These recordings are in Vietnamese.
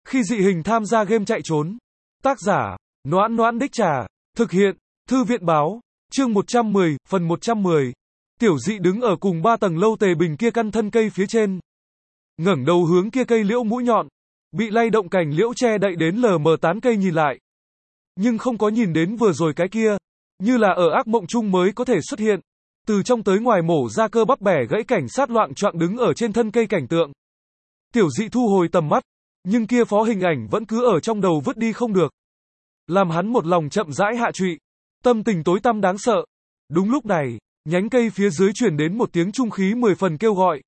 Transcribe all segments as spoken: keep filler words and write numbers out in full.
Khi dị hình tham gia game chạy trốn. Tác giả, Noãn Noãn Đích Trà. Thực hiện, Thư viện báo. Chương một trăm mười, phần một trăm mười. Tiểu dị đứng ở cùng ba tầng lâu tề bình kia căn thân cây phía trên. Ngẩng đầu hướng kia cây liễu mũi nhọn. Bị lay động cành liễu che đậy đến lờ mờ tán cây nhìn lại. Nhưng không có nhìn đến vừa rồi cái kia. Như là ở ác mộng chung mới có thể xuất hiện. Từ trong tới ngoài mổ ra cơ bắp bẻ gãy cảnh sát loạng choạng đứng ở trên thân cây cảnh tượng. Tiểu dị thu hồi tầm mắt. Nhưng kia phó hình ảnh vẫn cứ ở trong đầu vứt đi không được. Làm hắn một lòng chậm rãi hạ trụy. Tâm tình tối tăm đáng sợ. Đúng lúc này, nhánh cây phía dưới truyền đến một tiếng trung khí mười phần kêu gọi.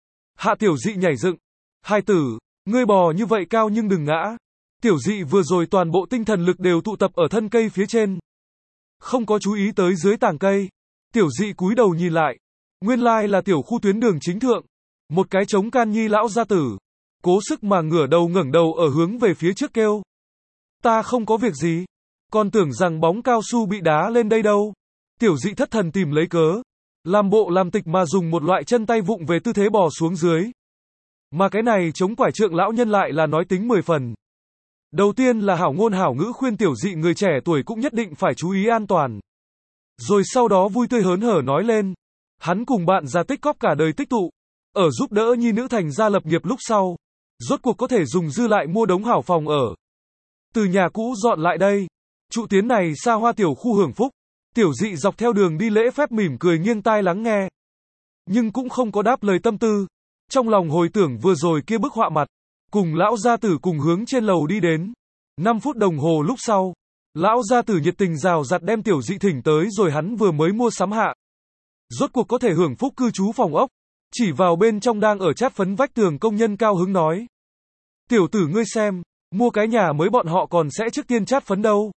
Hạ tiểu dị nhảy dựng. Hai tử, ngươi bò như vậy cao nhưng đừng ngã. Tiểu dị vừa rồi toàn bộ tinh thần lực đều tụ tập ở thân cây phía trên. Không có chú ý tới dưới tàng cây. Tiểu dị cúi đầu nhìn lại. Nguyên lai là tiểu khu tuyến đường chính thượng. Một cái trống can nhi lão gia tử. Cố sức mà ngửa đầu ngẩng đầu ở hướng về phía trước kêu. Ta không có việc gì. Còn tưởng rằng bóng cao su bị đá lên đây đâu. Tiểu dị thất thần tìm lấy cớ. Làm bộ làm tịch mà dùng một loại chân tay vụng về tư thế bò xuống dưới. Mà cái này chống quải trượng lão nhân lại là nói tính mười phần. Đầu tiên là hảo ngôn hảo ngữ khuyên tiểu dị người trẻ tuổi cũng nhất định phải chú ý an toàn. Rồi sau đó vui tươi hớn hở nói lên. Hắn cùng bạn ra tích cóp cả đời tích tụ. Ở giúp đỡ nhi nữ thành gia lập nghiệp lúc sau. Rốt cuộc có thể dùng dư lại mua đống hảo phòng ở. Từ nhà cũ dọn lại đây. Trụ tiến này xa hoa tiểu khu hưởng phúc. Tiểu dị dọc theo đường đi lễ phép mỉm cười nghiêng tai lắng nghe. Nhưng cũng không có đáp lời tâm tư. Trong lòng hồi tưởng vừa rồi kia bức họa mặt. Cùng lão gia tử cùng hướng trên lầu đi đến. năm phút đồng hồ lúc sau. Lão gia tử nhiệt tình rào rạt đem tiểu dị thỉnh tới rồi hắn vừa mới mua sắm hạ. Rốt cuộc có thể hưởng phúc cư trú phòng ốc. Chỉ vào bên trong đang ở chát phấn vách tường công nhân cao hứng nói. Tiểu tử ngươi xem, mua cái nhà mới bọn họ còn sẽ trước tiên chát phấn đâu.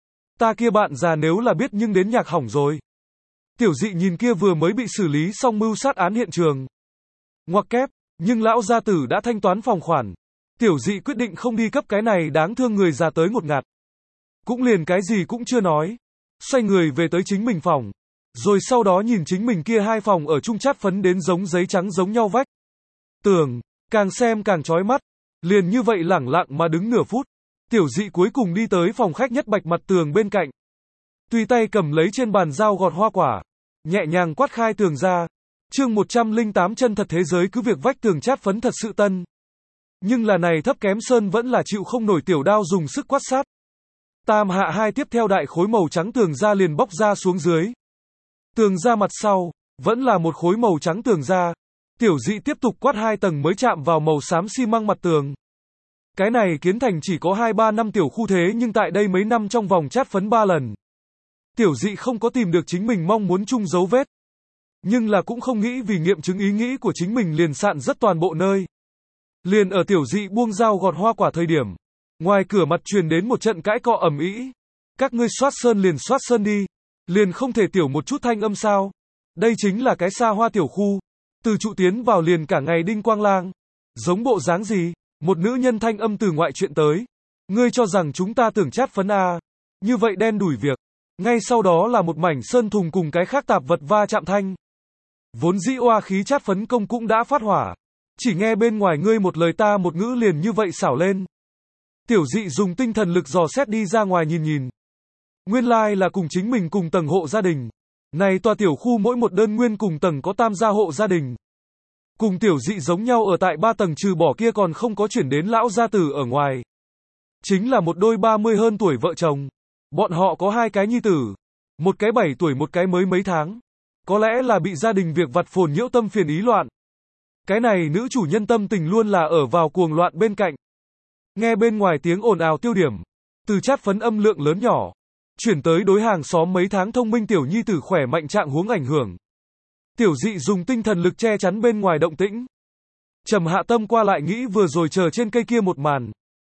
Ta kia bạn già nếu là biết nhưng đến nhạc hỏng rồi. Tiểu dị nhìn kia vừa mới bị xử lý xong mưu sát án hiện trường. Ngoặc kép, nhưng lão gia tử đã thanh toán phòng khoản. Tiểu dị quyết định không đi cấp cái này đáng thương người già tới một ngạt. Cũng liền cái gì cũng chưa nói. Xoay người về tới chính mình phòng. Rồi sau đó nhìn chính mình kia hai phòng ở chung chát phấn đến giống giấy trắng giống nhau vách. Tường, càng xem càng chói mắt. Liền như vậy lẳng lặng mà đứng nửa phút. Tiểu dị cuối cùng đi tới phòng khách nhất bạch mặt tường bên cạnh. Tùy tay cầm lấy trên bàn dao gọt hoa quả. Nhẹ nhàng quát khai tường ra. Chương một trăm lẻ tám chân thật thế giới cứ việc vách tường chát phấn thật sự tân. Nhưng là này thấp kém sơn vẫn là chịu không nổi tiểu đao dùng sức quát sát. Tam hạ hai tiếp theo đại khối màu trắng tường ra liền bóc ra xuống dưới. Tường ra mặt sau, vẫn là một khối màu trắng tường ra. Tiểu dị tiếp tục quát hai tầng mới chạm vào màu xám xi măng mặt tường. Cái này kiến thành chỉ có hai ba năm tiểu khu thế nhưng tại đây mấy năm trong vòng chát phấn ba lần. Tiểu dị không có tìm được chính mình mong muốn chung dấu vết. Nhưng là cũng không nghĩ vì nghiệm chứng ý nghĩ của chính mình liền sạn rất toàn bộ nơi. Liền ở tiểu dị buông dao gọt hoa quả thời điểm. Ngoài cửa mặt truyền đến một trận cãi cọ ầm ĩ. Các ngươi soát sơn liền soát sơn đi. Liền không thể tiểu một chút thanh âm sao. Đây chính là cái xa hoa tiểu khu. Từ trụ tiến vào liền cả ngày đinh quang lang. Giống bộ dáng gì? Một nữ nhân thanh âm từ ngoại chuyện tới. Ngươi cho rằng chúng ta tưởng chát phấn à. Như vậy đen đủi việc. Ngay sau đó là một mảnh sơn thùng cùng cái khác tạp vật va chạm thanh. Vốn dĩ oa khí chát phấn công cũng đã phát hỏa. Chỉ nghe bên ngoài ngươi một lời ta một ngữ liền như vậy xảo lên. Tiểu dị dùng tinh thần lực dò xét đi ra ngoài nhìn nhìn. Nguyên lai like là cùng chính mình cùng tầng hộ gia đình. Này tòa tiểu khu mỗi một đơn nguyên cùng tầng có tam gia hộ gia đình. Cùng tiểu dị giống nhau ở tại ba tầng trừ bỏ kia còn không có chuyển đến lão gia tử ở ngoài. Chính là một đôi ba mươi hơn tuổi vợ chồng. Bọn họ có hai cái nhi tử. Một cái bảy tuổi một cái mới mấy tháng. Có lẽ là bị gia đình việc vặt phồn nhiễu tâm phiền ý loạn. Cái này nữ chủ nhân tâm tình luôn là ở vào cuồng loạn bên cạnh. Nghe bên ngoài tiếng ồn ào tiêu điểm. Từ chát phấn âm lượng lớn nhỏ. Chuyển tới đối hàng xóm mấy tháng thông minh tiểu nhi tử khỏe mạnh trạng huống ảnh hưởng. Tiểu dị dùng tinh thần lực che chắn bên ngoài động tĩnh. Trầm hạ tâm qua lại nghĩ vừa rồi chờ trên cây kia một màn.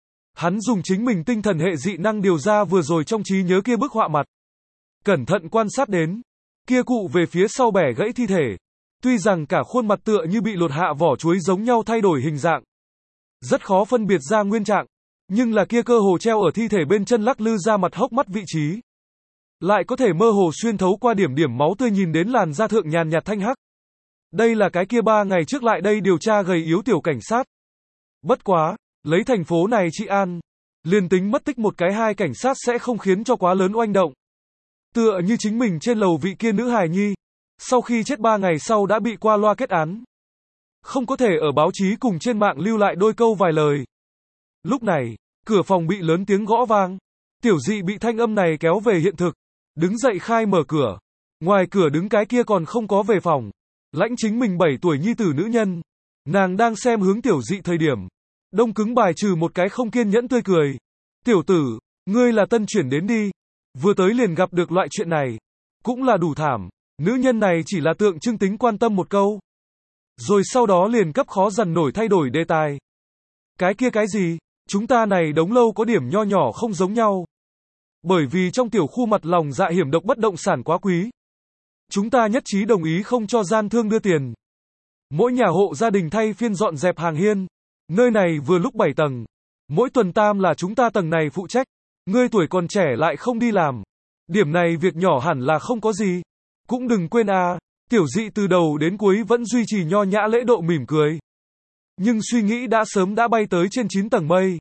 Hắn dùng chính mình tinh thần hệ dị năng điều ra vừa rồi trong trí nhớ kia bức họa mặt. Cẩn thận quan sát đến. Kia cụ về phía sau bẻ gãy thi thể. Tuy rằng cả khuôn mặt tựa như bị lột hạ vỏ chuối giống nhau thay đổi hình dạng. Rất khó phân biệt ra nguyên trạng. Nhưng là kia cơ hồ treo ở thi thể bên chân lắc lư ra mặt hốc mắt vị trí. Lại có thể mơ hồ xuyên thấu qua điểm điểm máu tươi nhìn đến làn da thượng nhàn nhạt thanh hắc. Đây là cái kia ba ngày trước lại đây điều tra gầy yếu tiểu cảnh sát. Bất quá, Lấy thành phố này trị an, liền tính mất tích một cái hai cảnh sát sẽ không khiến cho quá lớn oanh động. Tựa như chính mình trên lầu vị kia nữ hài nhi, sau khi chết ba ngày sau đã bị qua loa kết án. Không có thể ở báo chí cùng trên mạng lưu lại đôi câu vài lời. Lúc này, cửa phòng bị lớn tiếng gõ vang. Tiểu Dị bị thanh âm này kéo về hiện thực. Đứng dậy khai mở cửa. Ngoài cửa đứng cái kia còn không có về phòng. Lãnh chính mình bảy tuổi nhi tử nữ nhân. Nàng đang xem hướng Tiểu Dị thời điểm. Đông cứng bài trừ một cái không kiên nhẫn tươi cười. Tiểu tử, ngươi là tân chuyển đến đi. Vừa tới liền gặp được loại chuyện này. Cũng là đủ thảm. Nữ nhân này chỉ là tượng trưng tính quan tâm một câu. Rồi sau đó liền cấp khó dần nổi thay đổi đề tài. Cái kia cái gì? Chúng ta này đống lâu có điểm nho nhỏ không giống nhau. Bởi vì trong tiểu khu mặt lòng dạ hiểm độc bất động sản quá quý. Chúng ta nhất trí đồng ý không cho gian thương đưa tiền. Mỗi nhà hộ gia đình thay phiên dọn dẹp hàng hiên. Nơi này vừa lúc bảy tầng. Mỗi tuần tam là chúng ta tầng này phụ trách. Ngươi tuổi còn trẻ lại không đi làm. Điểm này việc nhỏ hẳn là không có gì. Cũng đừng quên à, Tiểu Dị từ đầu đến cuối vẫn duy trì nho nhã lễ độ mỉm cười. Nhưng suy nghĩ đã sớm đã bay tới trên chín tầng mây.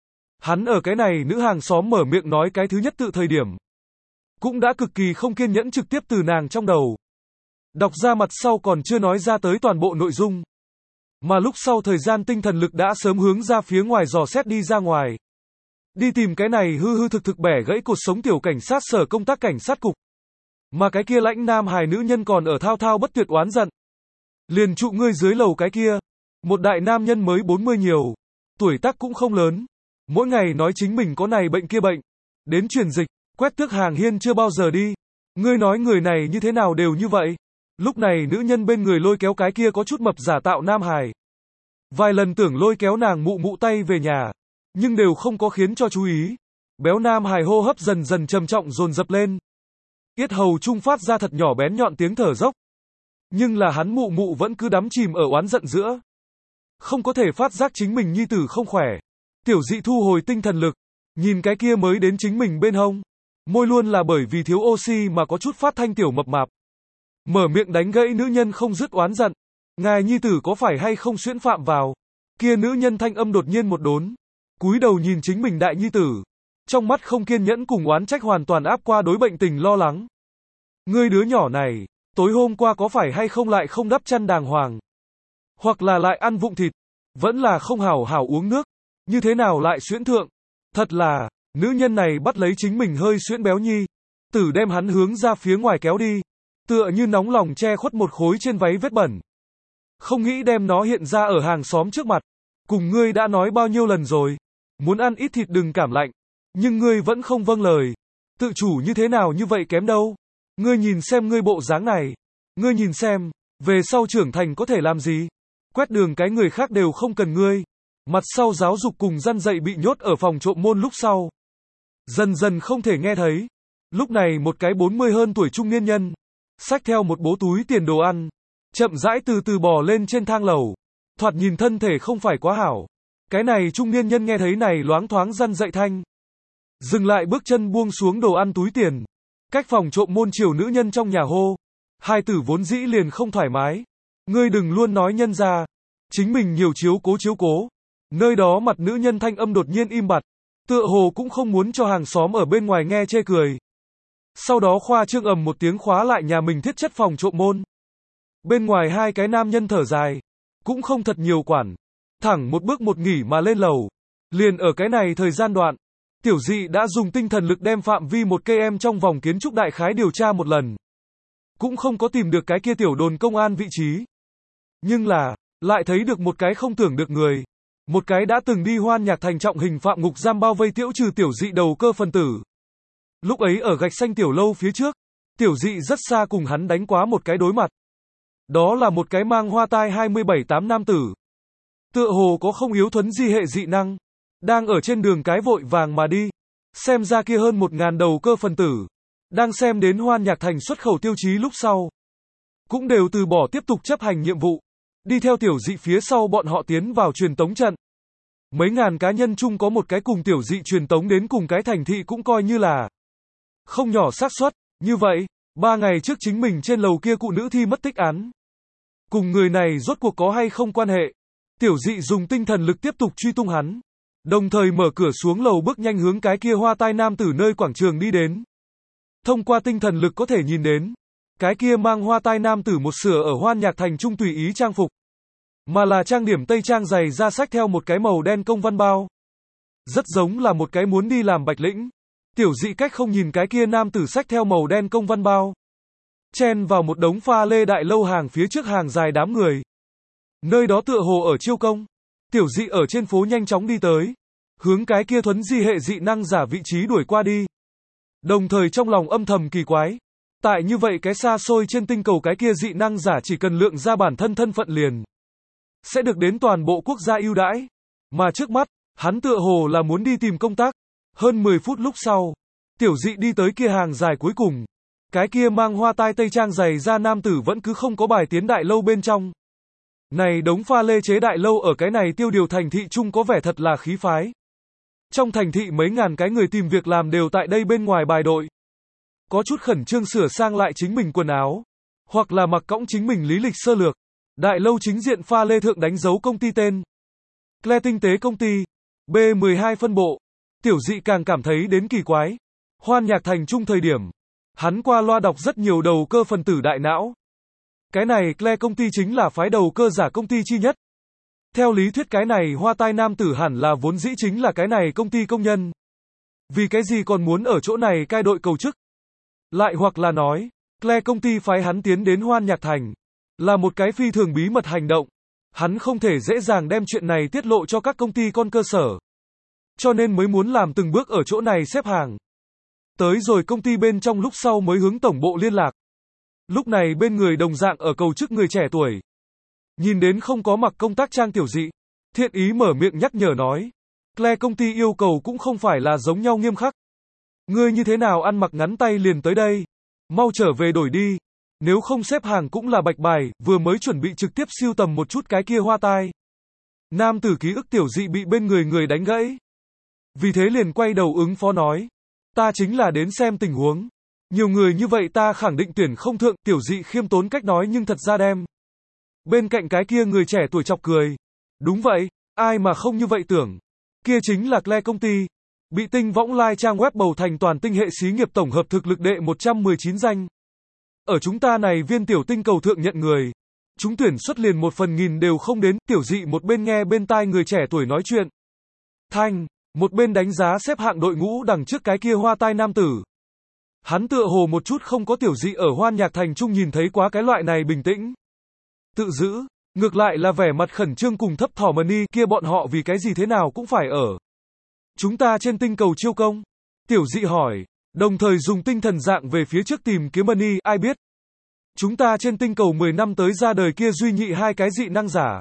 Hắn ở cái này nữ hàng xóm mở miệng nói cái thứ nhất tự thời điểm. Cũng đã cực kỳ không kiên nhẫn trực tiếp từ nàng trong đầu. Đọc ra mặt sau còn chưa nói ra tới toàn bộ nội dung. Mà lúc sau thời gian tinh thần lực đã sớm hướng ra phía ngoài dò xét đi ra ngoài. Đi tìm cái này hư hư thực thực bẻ gãy cột sống tiểu cảnh sát sở công tác cảnh sát cục. Mà cái kia lãnh nam hài nữ nhân còn ở thao thao bất tuyệt oán giận. Liền trụ ngươi dưới lầu cái kia. Một đại nam nhân mới bốn mươi nhiều. Tuổi tác cũng không lớn. Mỗi ngày nói chính mình có này bệnh kia bệnh. Đến truyền dịch, quét tước hàng hiên chưa bao giờ đi. Ngươi nói người này như thế nào đều như vậy. Lúc này nữ nhân bên người lôi kéo cái kia có chút mập giả tạo nam hài. Vài lần tưởng lôi kéo nàng mụ mụ tay về nhà. Nhưng đều không có khiến cho chú ý. Béo nam hài hô hấp dần dần trầm trọng dồn dập lên. Yết hầu trung phát ra thật nhỏ bén nhọn tiếng thở dốc. Nhưng là hắn mụ mụ vẫn cứ đắm chìm ở oán giận giữa. Không có thể phát giác chính mình nhi tử không khỏe. Tiểu Dị thu hồi tinh thần lực. Nhìn cái kia mới đến chính mình bên hông. Môi luôn là bởi vì thiếu oxy mà có chút phát thanh tiểu mập mạp. Mở miệng đánh gãy nữ nhân không dứt oán giận. Ngài nhi tử có phải hay không xuyễn phạm vào. Kia nữ nhân thanh âm đột nhiên một đốn. Cúi đầu nhìn chính mình đại nhi tử. Trong mắt không kiên nhẫn cùng oán trách hoàn toàn áp qua đối bệnh tình lo lắng. Ngươi đứa nhỏ này, tối hôm qua có phải hay không lại không đắp chăn đàng hoàng? Hoặc là lại ăn vụng thịt, vẫn là không hảo hảo uống nước, như thế nào lại xuyễn thượng? Thật là, nữ nhân này bắt lấy chính mình hơi xuyễn béo nhi, tử đem hắn hướng ra phía ngoài kéo đi, tựa như nóng lòng che khuất một khối trên váy vết bẩn. Không nghĩ đem nó hiện ra ở hàng xóm trước mặt, cùng ngươi đã nói bao nhiêu lần rồi, muốn ăn ít thịt đừng cảm lạnh. Nhưng ngươi vẫn không vâng lời. Tự chủ như thế nào như vậy kém đâu. Ngươi nhìn xem ngươi bộ dáng này. Ngươi nhìn xem, về sau trưởng thành có thể làm gì. Quét đường cái người khác đều không cần ngươi. Mặt sau giáo dục cùng răn dạy bị nhốt ở phòng trộm môn lúc sau. Dần dần không thể nghe thấy. Lúc này một cái bốn mươi hơn tuổi trung niên nhân. Xách theo một bố túi tiền đồ ăn. Chậm rãi từ từ bò lên trên thang lầu. Thoạt nhìn thân thể không phải quá hảo. Cái này trung niên nhân nghe thấy này loáng thoáng răn dạy thanh. Dừng lại bước chân buông xuống đồ ăn túi tiền. Cách phòng trộm môn chiều nữ nhân trong nhà hô. Hai tử vốn dĩ liền không thoải mái. Ngươi đừng luôn nói nhân ra. Chính mình nhiều chiếu cố chiếu cố. Nơi đó mặt nữ nhân thanh âm đột nhiên im bặt. Tựa hồ cũng không muốn cho hàng xóm ở bên ngoài nghe chê cười. Sau đó khoa trương ầm một tiếng khóa lại nhà mình thiết chất phòng trộm môn. Bên ngoài hai cái nam nhân thở dài. Cũng không thật nhiều quản. Thẳng một bước một nghỉ mà lên lầu. Liền ở cái này thời gian đoạn. Tiểu Dị đã dùng tinh thần lực đem phạm vi một cây em trong vòng kiến trúc đại khái điều tra một lần. Cũng không có tìm được cái kia tiểu đồn công an vị trí. Nhưng là, lại thấy được một cái không tưởng được người. Một cái đã từng đi Hoan Nhạc thành trọng hình phạm ngục giam bao vây tiễu trừ Tiểu Dị đầu cơ phân tử. Lúc ấy ở gạch xanh tiểu lâu phía trước, Tiểu Dị rất xa cùng hắn đánh quá một cái đối mặt. Đó là một cái mang hoa tai hai mươi bảy tám nam tử. Tựa hồ có không yếu thuấn di hệ dị năng. Đang ở trên đường cái vội vàng mà đi. Xem ra kia hơn một ngàn đầu cơ phần tử. Đang xem đến Hoan Nhạc thành xuất khẩu tiêu chí lúc sau. Cũng đều từ bỏ tiếp tục chấp hành nhiệm vụ. Đi theo Tiểu Dị phía sau bọn họ tiến vào truyền tống trận. Mấy ngàn cá nhân chung có một cái cùng Tiểu Dị truyền tống đến cùng cái thành thị cũng coi như là không nhỏ xác suất. Như vậy, ba ngày trước chính mình trên lầu kia cụ nữ thi mất tích án. Cùng người này rốt cuộc có hay không quan hệ. Tiểu Dị dùng tinh thần lực tiếp tục truy tung hắn. Đồng thời mở cửa xuống lầu bước nhanh hướng cái kia hoa tai nam tử nơi quảng trường đi đến. Thông qua tinh thần lực có thể nhìn đến, cái kia mang hoa tai nam tử một sửa ở Hoan Nhạc Thành trung tùy ý trang phục, mà là trang điểm tây trang dày da xách theo một cái màu đen công văn bao. Rất giống là một cái muốn đi làm bạch lĩnh. Tiểu Dị cách không nhìn cái kia nam tử xách theo màu đen công văn bao, chen vào một đống pha lê đại lâu hàng phía trước hàng dài đám người. Nơi đó tựa hồ ở chiêu công. Tiểu Dị ở trên phố nhanh chóng đi tới, hướng cái kia thuấn di hệ dị năng giả vị trí đuổi qua đi. Đồng thời trong lòng âm thầm kỳ quái, tại như vậy cái xa xôi trên tinh cầu cái kia dị năng giả chỉ cần lượng ra bản thân thân phận liền sẽ được đến toàn bộ quốc gia ưu đãi, mà trước mắt, hắn tựa hồ là muốn đi tìm công tác. Hơn mười phút lúc sau, Tiểu Dị đi tới kia hàng dài cuối cùng, cái kia mang hoa tai tây trang dày da nam tử vẫn cứ không có bài tiến đại lâu bên trong. Này đống pha lê chế đại lâu ở cái này tiêu điều thành thị chung có vẻ thật là khí phái. Trong thành thị mấy ngàn cái người tìm việc làm đều tại đây bên ngoài bài đội. Có chút khẩn trương sửa sang lại chính mình quần áo, hoặc là mặc cõng chính mình lý lịch sơ lược. Đại lâu chính diện pha lê thượng đánh dấu công ty tên Cle Tinh tế công ty, B mười hai phân bộ. Tiểu Dị càng cảm thấy đến kỳ quái. Hoan Nhạc Thành chung thời điểm, hắn qua loa đọc rất nhiều đầu cơ phần tử đại não. Cái này Cle công ty chính là phái đầu cơ giả công ty chi nhất. Theo lý thuyết cái này hoa tai nam tử hẳn là vốn dĩ chính là cái này công ty công nhân. Vì cái gì còn muốn ở chỗ này cai đội cầu chức? Lại hoặc là nói, Cle công ty phái hắn tiến đến Hoan Nhạc Thành, là một cái phi thường bí mật hành động. Hắn không thể dễ dàng đem chuyện này tiết lộ cho các công ty con cơ sở. Cho nên mới muốn làm từng bước ở chỗ này xếp hàng. Tới rồi công ty bên trong lúc sau mới hướng tổng bộ liên lạc. Lúc này bên người đồng dạng ở cầu chức người trẻ tuổi. Nhìn đến không có mặc công tác trang Tiểu Dị, thiện ý mở miệng nhắc nhở nói. Cle công ty yêu cầu cũng không phải là giống nhau nghiêm khắc. Ngươi như thế nào ăn mặc ngắn tay liền tới đây? Mau trở về đổi đi. Nếu không xếp hàng cũng là bạch bài, vừa mới chuẩn bị trực tiếp siêu tầm một chút cái kia hoa tai. Nam tử ký ức Tiểu Dị bị bên người người đánh gãy. Vì thế liền quay đầu ứng phó nói. Ta chính là đến xem tình huống. Nhiều người như vậy ta khẳng định tuyển không thượng. Tiểu Dị khiêm tốn cách nói nhưng thật ra đem. Bên cạnh cái kia người trẻ tuổi chọc cười. Đúng vậy, ai mà không như vậy tưởng. Kia chính là Cle công ty. Bị Tinh Võng Lai trang web bầu thành toàn tinh hệ xí nghiệp tổng hợp thực lực đệ một trăm mười chín danh. Ở chúng ta này viên tiểu tinh cầu thượng nhận người. Chúng tuyển xuất liền một phần nghìn đều không đến. Tiểu Dị một bên nghe bên tai người trẻ tuổi nói chuyện. Thanh, một bên đánh giá xếp hạng đội ngũ đằng trước cái kia hoa tai nam tử. Hắn tựa hồ một chút không có Tiểu Dị ở Hoan Nhạc Thành trung nhìn thấy quá cái loại này bình tĩnh. Tự giữ, ngược lại là vẻ mặt khẩn trương cùng thấp thỏm ni kia bọn họ vì cái gì thế nào cũng phải ở. Chúng ta trên tinh cầu chiêu công. Tiểu Dị hỏi, đồng thời dùng tinh thần dạng về phía trước tìm kiếm ni, ai biết. Chúng ta trên tinh cầu mười năm tới ra đời kia duy nhị hai cái dị năng giả.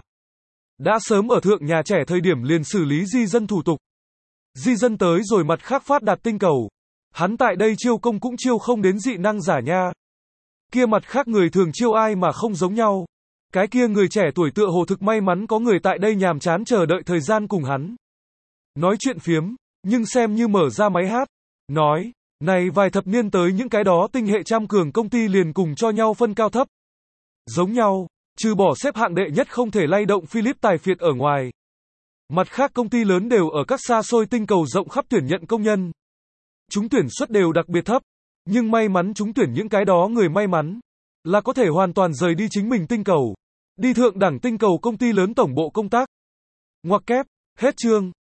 Đã sớm ở thượng nhà trẻ thời điểm liền xử lý di dân thủ tục. Di dân tới rồi mặt khác phát đạt tinh cầu. Hắn tại đây chiêu công cũng chiêu không đến dị năng giả nha. Kia mặt khác người thường chiêu ai mà không giống nhau. Cái kia người trẻ tuổi tựa hồ thực may mắn có người tại đây nhàm chán chờ đợi thời gian cùng hắn. Nói chuyện phiếm, nhưng xem như mở ra máy hát. Nói, này vài thập niên tới những cái đó tinh hệ trăm cường công ty liền cùng cho nhau phân cao thấp. Giống nhau, trừ bỏ xếp hạng đệ nhất không thể lay động Philip tài phiệt ở ngoài. Mặt khác công ty lớn đều ở các xa xôi tinh cầu rộng khắp tuyển nhận công nhân. Chúng tuyển suất đều đặc biệt thấp. Nhưng may mắn chúng tuyển những cái đó người may mắn. Là có thể hoàn toàn rời đi chính mình tinh cầu. Đi thượng đẳng tinh cầu công ty lớn tổng bộ công tác. Ngoặc kép, hết chương.